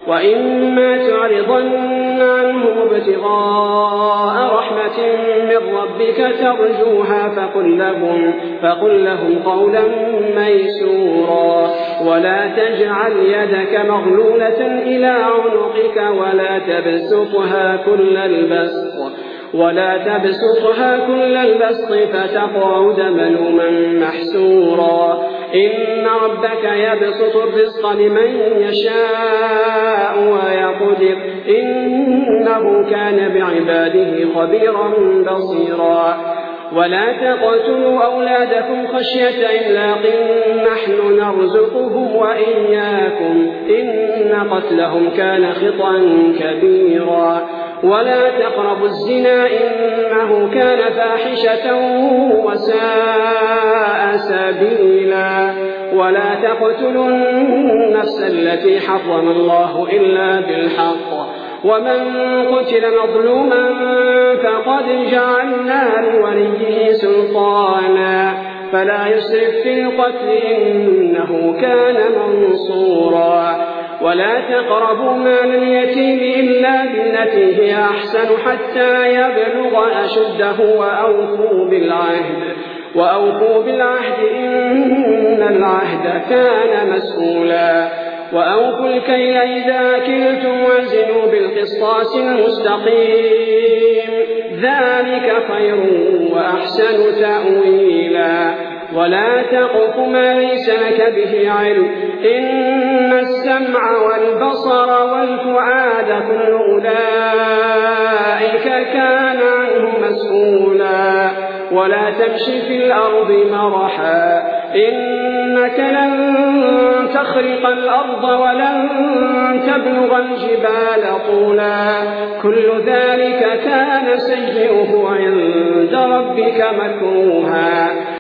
وإما تعرضن عنهم ابتغاء رحمة من ربك ترجوها فقل لهم قولا ميسورا ولا تجعل يدك مغلولة إلى عنقك ولا تبسطها كل البسط فتقعد ملوما محسورا إن ربك يبسط الرزق لمن يشاء ويقدر إنه كان بعباده خبيرا بصيرا ولا تقتلوا أولادكم خشية إملاق نحن نرزقهم وإياكم إن قتلهم كان خطأ كبيرا ولا تقربوا الزنا إنه كان فاحشة وساء سبيلا ولا تقتلوا النفس التي حرم الله إلا بالحق ومن قتل مظلوما فقد جعلنا لوليه سلطانا فلا يسرف في القتل إنه كان منصورا ولا تقربوا مال اليتيم إلا بالتي هي أحسن حتى يبلغ أشده وأوفوا بالعهد إن العهد كان مسؤولا وأوفوا الكيل إذا كلتم وزنوا بالقسطاس المستقيم ذلك خير وأحسن تأويلا ولا تقف ما ليس لك به علم إن السمع والبصر والفؤاد كل أولئك كان عنه مسؤولا ولا تمشي في الأرض مرحا إنك لن تخرق الأرض ولن تبلغ الجبال طولا كل ذلك كان سيئه عند ربك مكروها